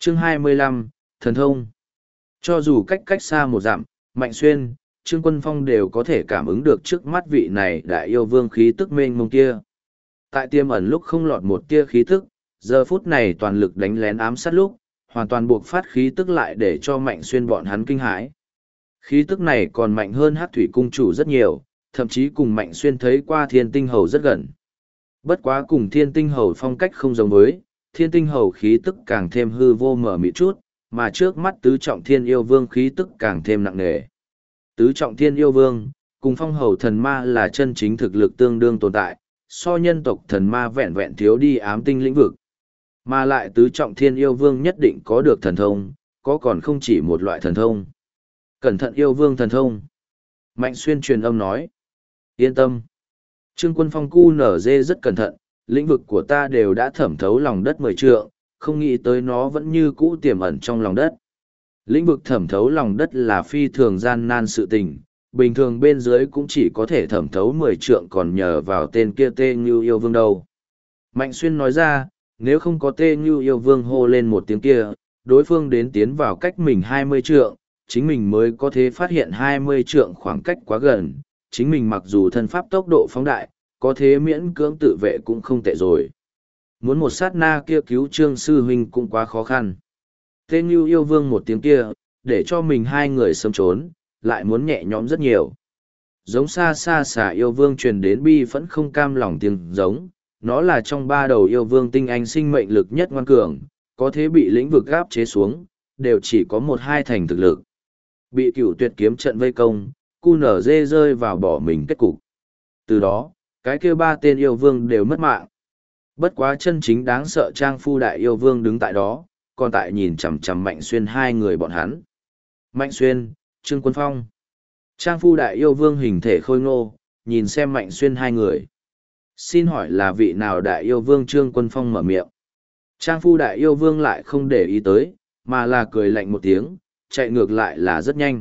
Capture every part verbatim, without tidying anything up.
Chương hai mươi lăm, Thần Thông. Cho dù cách cách xa một dặm, Mạnh Xuyên, Trương Quân Phong đều có thể cảm ứng được trước mắt vị này đại yêu vương khí tức mênh mông kia. Tại tiêm ẩn lúc không lọt một tia khí tức, giờ phút này toàn lực đánh lén ám sát lúc, hoàn toàn buộc phát khí tức lại để cho Mạnh Xuyên bọn hắn kinh hãi. Khí tức này còn mạnh hơn Hắc Thủy Cung chủ rất nhiều, thậm chí cùng Mạnh Xuyên thấy qua Thiên Tinh Hầu rất gần. Bất quá cùng Thiên Tinh Hầu phong cách không giống với, Thiên Tinh Hầu khí tức càng thêm hư vô mở mịt chút, mà trước mắt tứ trọng thiên yêu vương khí tức càng thêm nặng nề. Tứ trọng thiên yêu vương, cùng phong hầu thần ma là chân chính thực lực tương đương tồn tại, so nhân tộc thần ma vẹn vẹn thiếu đi ám tinh lĩnh vực. Mà lại tứ trọng thiên yêu vương nhất định có được thần thông, có còn không chỉ một loại thần thông. Cẩn thận yêu vương thần thông. Mạnh Xuyên truyền âm nói. Yên tâm. Trương Quân Phong cu nở dê rất cẩn thận, lĩnh vực của ta đều đã thẩm thấu lòng đất mười trượng, không nghĩ tới nó vẫn như cũ tiềm ẩn trong lòng đất. Lĩnh vực thẩm thấu lòng đất là phi thường gian nan sự tình, bình thường bên dưới cũng chỉ có thể thẩm thấu mười trượng còn nhờ vào tên kia Tê Ngưu yêu vương đâu. Mạnh Xuyên nói ra, nếu không có Tê Ngưu yêu vương hô lên một tiếng kia, đối phương đến tiến vào cách mình hai mươi trượng, chính mình mới có thể phát hiện hai mươi trượng khoảng cách quá gần, chính mình mặc dù thân pháp tốc độ phóng đại, có thế miễn cưỡng tự vệ cũng không tệ rồi. Muốn một sát na kia cứu Trương Sư Huynh cũng quá khó khăn. Tê Ngưu yêu vương một tiếng kia, để cho mình hai người sớm trốn, lại muốn nhẹ nhõm rất nhiều. Giống xa xa xả yêu vương truyền đến bi phẫn không cam lòng tiếng giống, nó là trong ba đầu yêu vương tinh anh sinh mệnh lực nhất ngoan cường, có thế bị lĩnh vực gáp chế xuống, đều chỉ có một hai thành thực lực. Bị cửu tuyệt kiếm trận vây công, cu nở dê rơi vào bỏ mình kết cục. Từ đó, cái kia ba tên yêu vương đều mất mạng. Bất quá chân chính đáng sợ Trang Phu đại yêu vương đứng tại đó, còn tại nhìn chằm chằm Mạnh Xuyên hai người bọn hắn. Mạnh Xuyên, Trương Quân Phong. Trang Phu đại yêu vương hình thể khôi ngô, nhìn xem Mạnh Xuyên hai người. Xin hỏi là vị nào đại yêu vương? Trương Quân Phong mở miệng. Trang Phu đại yêu vương lại không để ý tới, mà là cười lạnh một tiếng, chạy ngược lại là rất nhanh.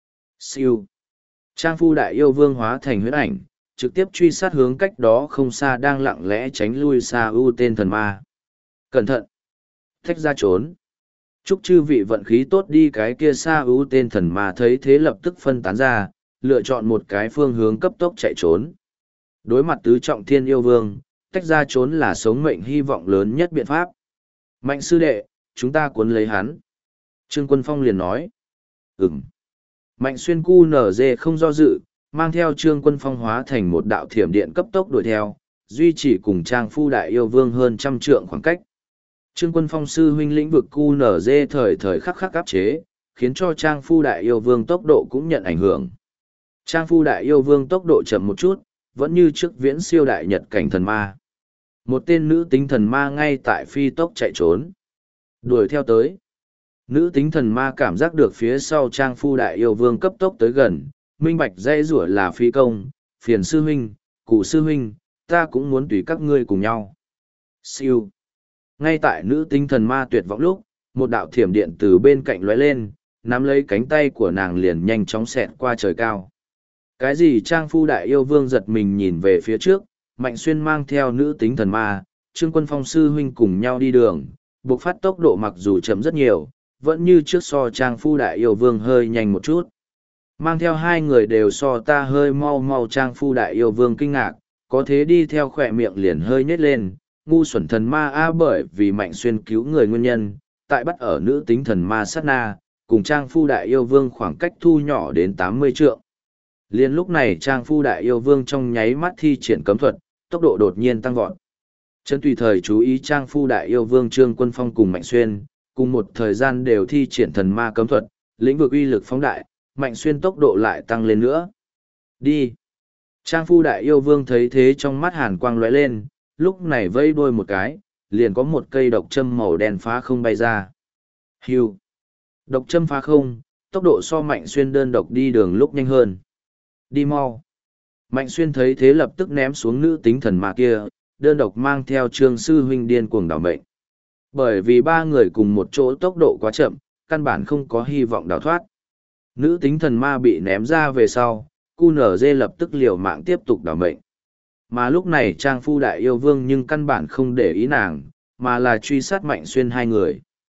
Siêu. Trang Phu đại yêu vương hóa thành huyết ảnh, trực tiếp truy sát hướng cách đó không xa đang lặng lẽ tránh lui xa ưu tên thần ma. Cẩn thận! Thách ra trốn. Chúc chư vị vận khí tốt đi. Cái kia xa ưu tên thần ma thấy thế lập tức phân tán ra, lựa chọn một cái phương hướng cấp tốc chạy trốn. Đối mặt tứ trọng thiên yêu vương, tách ra trốn là sống mệnh hy vọng lớn nhất biện pháp. Mạnh sư đệ, chúng ta cuốn lấy hắn. Trương Quân Phong liền nói. Ừm. Mạnh Xuyên cu nở dê không do dự, mang theo Trương Quân Phong hóa thành một đạo thiểm điện cấp tốc đuổi theo, duy trì cùng Trang Phu đại yêu vương hơn trăm trượng khoảng cách. Trương Quân Phong sư huynh lĩnh vực cu nở dê thời thời khắc khắc áp chế, khiến cho Trang Phu đại yêu vương tốc độ cũng nhận ảnh hưởng. Trang Phu đại yêu vương tốc độ chậm một chút, vẫn như trước viễn siêu đại nhật cảnh thần ma. Một tên nữ tính thần ma ngay tại phi tốc chạy trốn. Đuổi theo tới. Nữ tính thần ma cảm giác được phía sau Trang Phu đại yêu vương cấp tốc tới gần, minh bạch dây rủa là phi công, phiền sư huynh, cụ sư huynh, ta cũng muốn tùy các ngươi cùng nhau. Siêu. Ngay tại nữ tính thần ma tuyệt vọng lúc, một đạo thiểm điện từ bên cạnh lóe lên, nắm lấy cánh tay của nàng liền nhanh chóng xẹt qua trời cao. Cái gì? Trang Phu đại yêu vương giật mình nhìn về phía trước, Mạnh Xuyên mang theo nữ tính thần ma, Trương Quân Phong sư huynh cùng nhau đi đường, buộc phát tốc độ mặc dù chậm rất nhiều, vẫn như trước so Trang Phu đại yêu vương hơi nhanh một chút. Mang theo hai người đều so ta hơi mau mau. Trang Phu đại yêu vương kinh ngạc, có thế đi theo khỏe miệng liền hơi nhếch lên, ngu xuẩn thần ma a. Bởi vì Mạnh Xuyên cứu người nguyên nhân, tại bắt ở nữ tính thần ma sát na, cùng Trang Phu đại yêu vương khoảng cách thu nhỏ đến tám mươi trượng. Liên lúc này Trang Phu đại yêu vương trong nháy mắt thi triển cấm thuật, tốc độ đột nhiên tăng vọt. Trấn tùy thời chú ý Trang Phu đại yêu vương Trương Quân Phong cùng Mạnh Xuyên, cùng một thời gian đều thi triển thần ma cấm thuật, lĩnh vực uy lực phóng đại, Mạnh Xuyên tốc độ lại tăng lên nữa. Đi! Trang Phu đại yêu vương thấy thế trong mắt hàn quang lóe lên, lúc này vây đuôi một cái, liền có một cây độc châm màu đen phá không bay ra. Hưu! Độc châm phá không, tốc độ so Mạnh Xuyên đơn độc đi đường lúc nhanh hơn. Đi mau! Mạnh Xuyên thấy thế lập tức ném xuống nữ tính thần ma kia, đơn độc mang theo Trương sư huynh điên cuồng đảo mệnh. Bởi vì ba người cùng một chỗ tốc độ quá chậm, căn bản không có hy vọng đào thoát. Nữ tính thần ma bị ném ra về sau, cu nở dê lập tức liều mạng tiếp tục đảo mệnh. Mà lúc này Trang Phu đại yêu vương nhưng căn bản không để ý nàng, mà là truy sát Mạnh Xuyên hai người.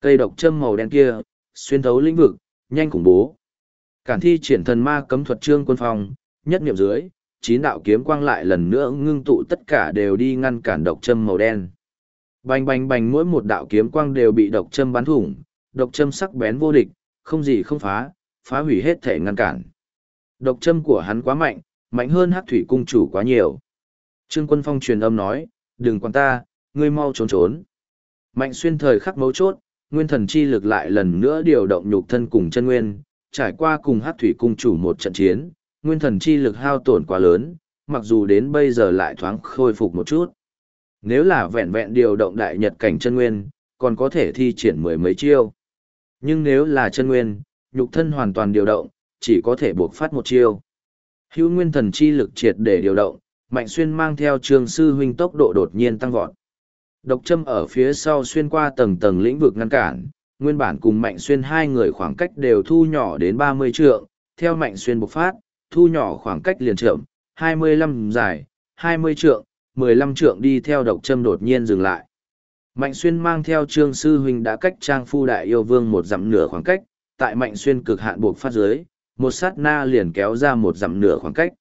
Cây độc châm màu đen kia, xuyên thấu lĩnh vực, nhanh khủng bố. Cản thi triển thần ma cấm thuật Trương Quân Phong, nhất niệm dưới, chín đạo kiếm quang lại lần nữa ngưng tụ tất cả đều đi ngăn cản độc châm màu đen. Bành bành bành, mỗi một đạo kiếm quang đều bị độc châm bắn thủng, độc châm sắc bén vô địch, không gì không phá, phá hủy hết thể ngăn cản. Độc châm của hắn quá mạnh, mạnh hơn Hắc Thủy cung chủ quá nhiều. Trương Quân Phong truyền âm nói, đừng quan ta, ngươi mau trốn trốn. Mạnh Xuyên thời khắc mấu chốt, nguyên thần chi lực lại lần nữa điều động nhục thân cùng chân nguyên, trải qua cùng Hắc Thủy cung chủ một trận chiến, nguyên thần chi lực hao tổn quá lớn, mặc dù đến bây giờ lại thoáng khôi phục một chút. Nếu là vẹn vẹn điều động đại nhật cảnh chân nguyên, còn có thể thi triển mười mấy chiêu. Nhưng nếu là chân nguyên, nhục thân hoàn toàn điều động, chỉ có thể buộc phát một chiêu. Hữu nguyên thần chi lực triệt để điều động, Mạnh Xuyên mang theo Trương sư huynh tốc độ đột nhiên tăng vọt. Độc châm ở phía sau xuyên qua tầng tầng lĩnh vực ngăn cản, nguyên bản cùng Mạnh Xuyên hai người khoảng cách đều thu nhỏ đến ba mươi trượng, theo Mạnh Xuyên bộc phát, thu nhỏ khoảng cách liền trượng, hai mươi lăm dài, hai mươi trượng, mười lăm trượng đi theo độc châm đột nhiên dừng lại. Mạnh Xuyên mang theo Trương sư huynh đã cách Trang Phu Đại Yêu Vương một dặm nửa khoảng cách, tại Mạnh Xuyên cực hạn buộc phát dưới, một sát na liền kéo ra một dặm nửa khoảng cách.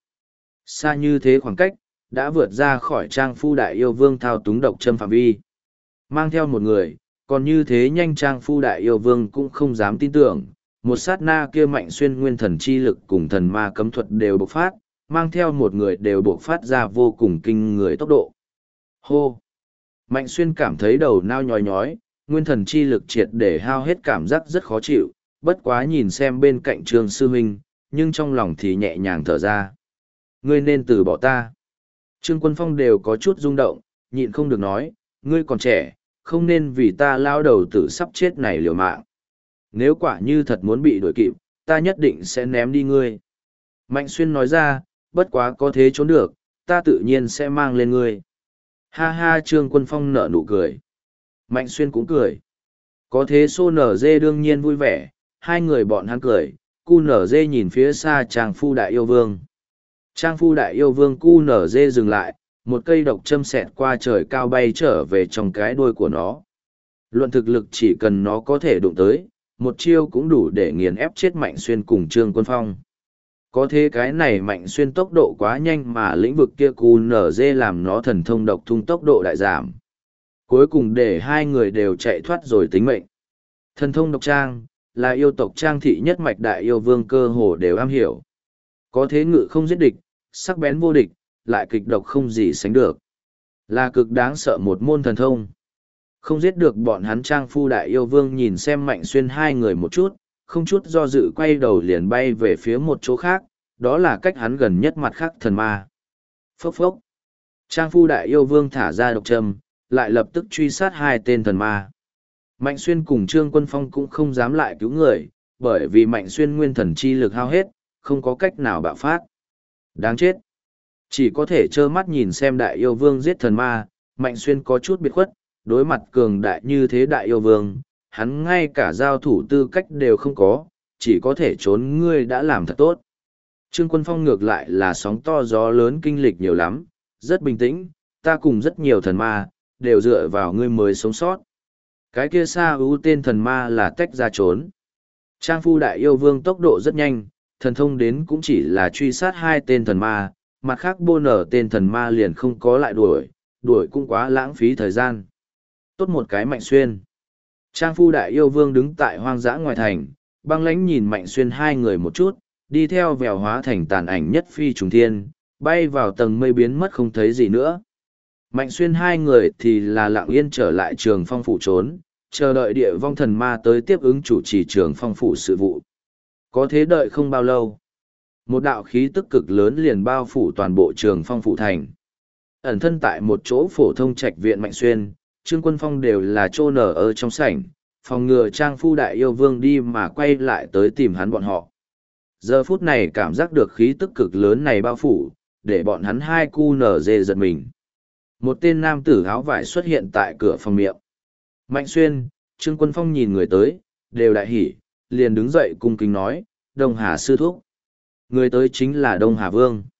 Xa như thế khoảng cách, đã vượt ra khỏi Trang Phu Đại Yêu Vương thao túng độc châm phạm vi. Mang theo một người, còn như thế nhanh Trang Phu Đại Yêu Vương cũng không dám tin tưởng, một sát na kia Mạnh Xuyên nguyên thần chi lực cùng thần ma cấm thuật đều bộc phát, mang theo một người đều bộc phát ra vô cùng kinh người tốc độ. Hô! Mạnh Xuyên cảm thấy đầu nao nhói nhói, nguyên thần chi lực triệt để hao hết, cảm giác rất khó chịu, bất quá nhìn xem bên cạnh Trương sư huynh, nhưng trong lòng thì nhẹ nhàng thở ra. Ngươi nên từ bỏ ta. Trương Quân Phong đều có chút rung động, nhịn không được nói, ngươi còn trẻ, không nên vì ta lao đầu tử sắp chết này liều mạng. Nếu quả như thật muốn bị đuổi kịp, ta nhất định sẽ ném đi ngươi. Mạnh Xuyên nói ra, bất quá có thế trốn được, ta tự nhiên sẽ mang lên ngươi. Ha ha, Trương Quân Phong nở nụ cười. Mạnh Xuyên cũng cười. Có thế Xô Nở Dê đương nhiên vui vẻ, hai người bọn hắn cười, Cu Nở Dê nhìn phía xa Trang Phu Đại Yêu Vương. Trang Phu Đại Yêu Vương Cu Nở Dê dừng lại, một cây độc châm xẹt qua trời cao bay trở về trong cái đuôi của nó. Luận thực lực chỉ cần nó có thể đụng tới, một chiêu cũng đủ để nghiền ép chết Mạnh Xuyên cùng Trương Quân Phong. Có thế cái này Mạnh Xuyên tốc độ quá nhanh mà lĩnh vực kia Cu Nở Dê làm nó thần thông độc thung tốc độ đại giảm. Cuối cùng để hai người đều chạy thoát rồi tính mệnh. Thần thông độc trang, là yêu tộc Trang thị nhất mạch đại yêu vương cơ hồ đều am hiểu. Có thế ngự không giết địch, sắc bén vô địch, lại kịch độc không gì sánh được. Là cực đáng sợ một môn thần thông. Không giết được bọn hắn. Trang Phu Đại Yêu Vương nhìn xem Mạnh Xuyên hai người một chút, không chút do dự quay đầu liền bay về phía một chỗ khác, đó là cách hắn gần nhất mặt khác thần ma. Phốc phốc. Trang Phu Đại Yêu Vương thả ra độc châm, lại lập tức truy sát hai tên thần ma. Mạnh Xuyên cùng Trương Quân Phong cũng không dám lại cứu người, bởi vì Mạnh Xuyên nguyên thần chi lực hao hết, không có cách nào bạo phát. Đáng chết. Chỉ có thể trơ mắt nhìn xem Đại Yêu Vương giết thần ma. Mạnh Xuyên có chút biệt khuất, đối mặt cường đại như thế Đại Yêu Vương, hắn ngay cả giao thủ tư cách đều không có, chỉ có thể trốn. Ngươi đã làm thật tốt. Trương Quân Phong ngược lại là sóng to gió lớn, kinh lịch nhiều lắm, rất bình tĩnh, ta cùng rất nhiều thần ma, đều dựa vào ngươi mới sống sót. Cái kia Sa ưu tên thần ma là tách ra trốn. Trang Phu Đại Yêu Vương tốc độ rất nhanh, thần thông đến cũng chỉ là truy sát hai tên thần ma, mặt khác bô nở tên thần ma liền không có lại đuổi, đuổi cũng quá lãng phí thời gian. Tốt một cái Mạnh Xuyên. Trang Phu Đại Yêu Vương đứng tại hoang dã ngoài thành, băng lãnh nhìn Mạnh Xuyên hai người một chút, đi theo vèo hóa thành tàn ảnh nhất phi trùng thiên, bay vào tầng mây biến mất không thấy gì nữa. Mạnh Xuyên hai người thì là lặng yên trở lại Trường Phong phủ trốn, chờ đợi địa vong thần ma tới tiếp ứng chủ trì Trường Phong phủ sự vụ. Có thế đợi không bao lâu, một đạo khí tức cực lớn liền bao phủ toàn bộ Trường Phong phủ thành. Ẩn thân tại một chỗ phổ thông trạch viện Mạnh Xuyên, Trương Quân Phong đều là trô nở ở trong sảnh, phòng ngừa Trang Phu Đại Yêu Vương đi mà quay lại tới tìm hắn bọn họ. Giờ phút này cảm giác được khí tức cực lớn này bao phủ, để bọn hắn hai cu nở dê giật mình. Một tên nam tử áo vải xuất hiện tại cửa phòng miệng. Mạnh Xuyên, Trương Quân Phong nhìn người tới, đều đại hỉ, liền đứng dậy cung kính nói, Đông Hà sư thúc. Người tới chính là Đông Hà Vương.